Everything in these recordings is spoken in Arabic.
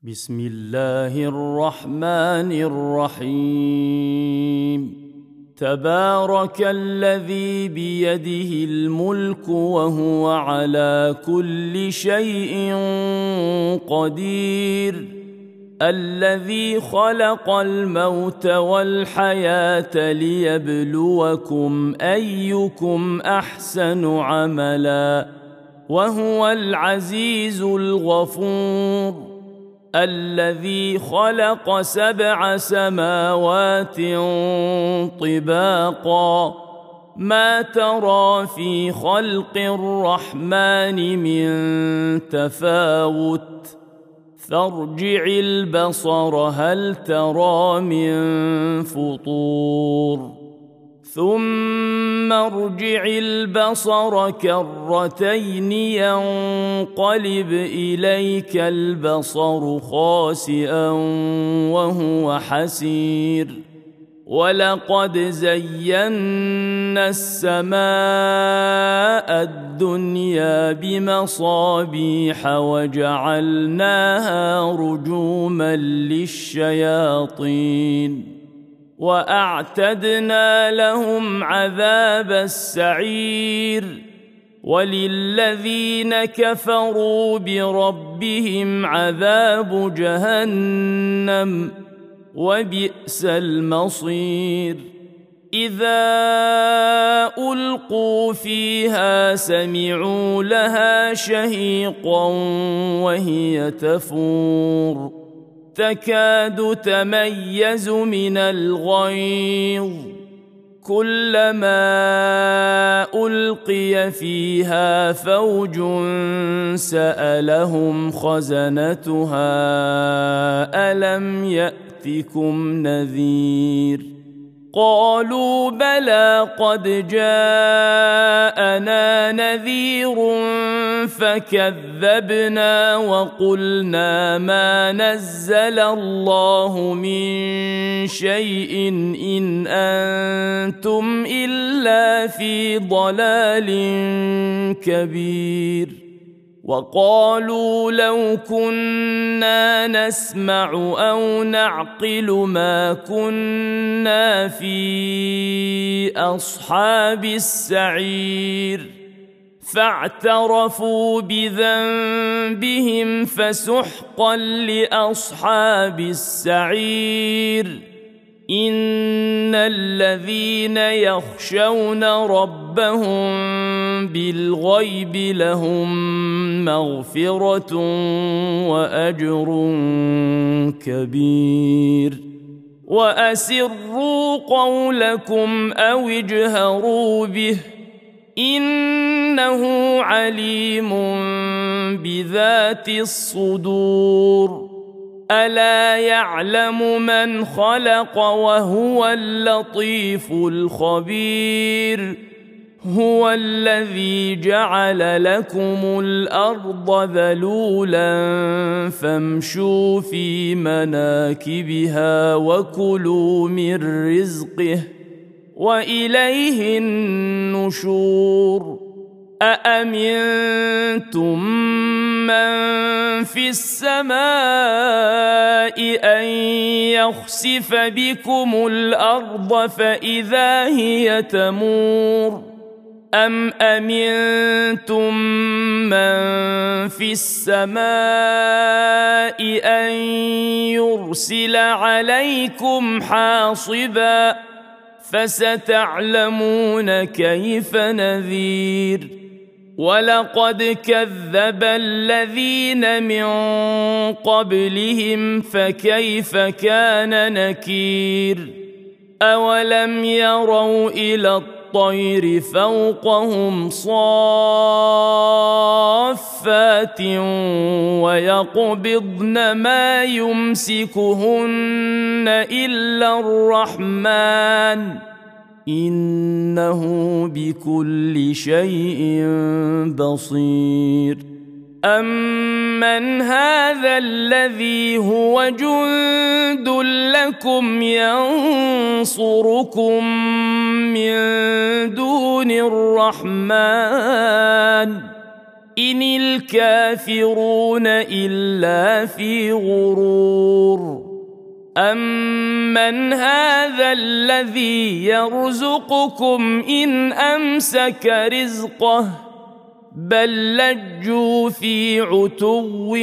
بسم الله الرحمن الرحيم. تبارك الذي بيده الملك وهو على كل شيء قدير، الذي خلق الموت والحياة ليبلوكم أيكم أحسن عملا، وهو العزيز الغفور، الذي خلق 7 سماوات طباقا، ما ترى في خلق الرحمن من تفاوت، فارجع البصر هل ترى من فطور، ثم ارجع البصر كرتين ينقلب إليك البصر خاسئا وهو حسير، ولقد زينا السماء الدنيا بمصابيح وجعلناها رجوما للشياطين، وأعتدنا لهم عذاب السعير، وللذين كفروا بربهم عذاب جهنم، وبئس المصير. إذا ألقوا فيها سمعوا لها شهيقا وهي تفور، تكاد تميز من الغيظ، كلما ألقي فيها فوج سألهم خزنتها ألم يأتكم نذير، قالوا بلى قد جاءنا نذير فكذبنا وقلنا ما نزل الله من شيء إن أنتم إلا في ضلال كبير، وقالوا لو كنا نسمع أو نعقل ما كنا في أصحاب السعير، فاعترفوا بذنبهم فسحقا لأصحاب السعير. إن الذين يخشون ربهم بالغيب لهم مغفرة وأجر كبير، وأسروا قولكم أو اجهروا به إنه عليم بذات الصدور، ألا يعلم من خلق وهو اللطيف الخبير، هو الذي جعل لكم الأرض ذلولا فامشوا في مناكبها وكلوا من رزقه وإليه النشور. أأمنتم من في السماء أن يخسف بكم الأرض فإذا هي تمور، أم أمنتم من في السماء أن يرسل عليكم حاصبا، فستعلمون كيف نذير. ولقد كذب الذين من قبلهم فكيف كان نكير، أولم يروا إلى الطير فوقهم صافات ويقبضن ما يمسكهن إلا الرحمن إنه بكل شيء بصير. أمن هذا الذي هو جند لكم ينصركم من دون الرحمن إن الكافرون إلا في غرور أمن هذا الذي يرزقكم إن أمسك رزقه بل لجوا في عتو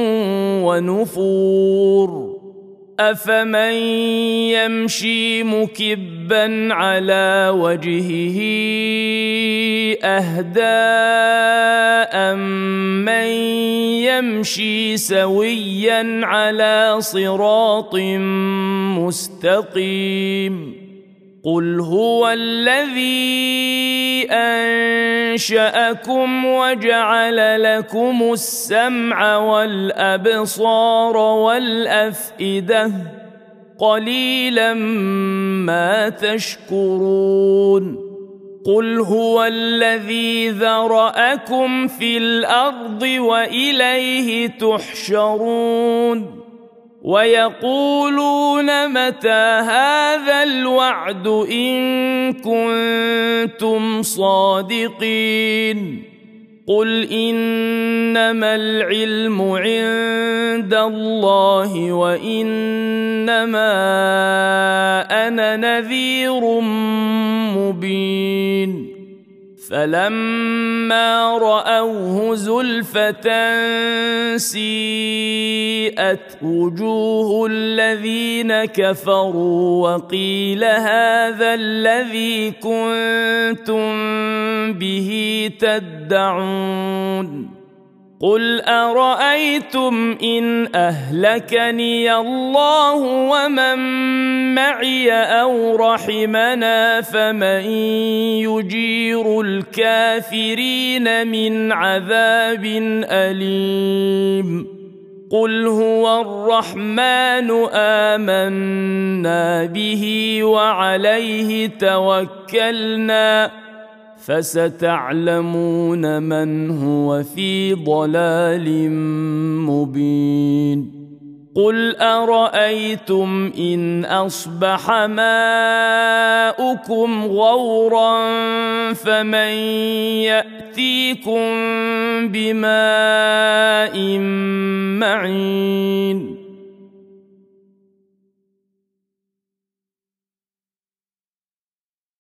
ونفور أفمن يمشي مكبا على وجهه أهدى أمن يمشي سويا على صراط مستقيم قل هو الذي أنشأكم وجعل لكم السمع والأبصار والأفئدة قليلا ما تشكرون قل هو الذي ذرأكم في الأرض وإليه تحشرون ويقولون متى هذا الوعد إن كنتم صادقين قل إنما العلم عند الله وإنما أنا نذير مبين فلما رأوه زلفة سيئت وجوه الذين كفروا وقيل هذا الذي كنتم به تدعون قل أرأيتم إن أهلكني الله ومن معي أو رحمنا فمن يجير الكافرين من عذاب أليم قل هو الرحمن آمنا به وعليه توكلنا فستعلمون من هو في ضلال مبين قل أرأيتم إن أصبح ماؤكم غورا فمن يأتيكم بماء